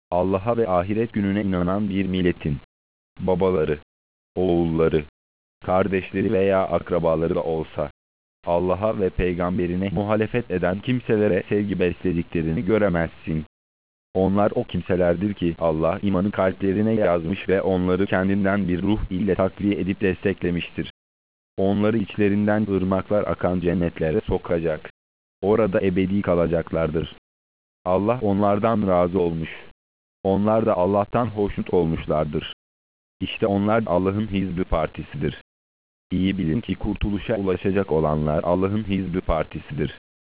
Allah'a ve ahiret gününe inanan bir milletin babaları, oğulları, kardeşleri veya akrabaları da olsa, Allah'a ve peygamberine muhalefet eden kimselere sevgi beslediklerini göremezsin. Onlar o kimselerdir ki Allah imanı kalplerine yazmış ve onları kendinden bir ruh ile takviye edip desteklemiştir. Onları içlerinden ırmaklar akan cennetlere sokacak. Orada ebedi kalacaklardır. Allah onlardan razı olmuş. Onlar da Allah'tan hoşnut olmuşlardır. İşte onlar Allah'ın Hizb-i Partisidir. İyi bilin ki kurtuluşa ulaşacak olanlar Allah'ın Hizb-i Partisidir.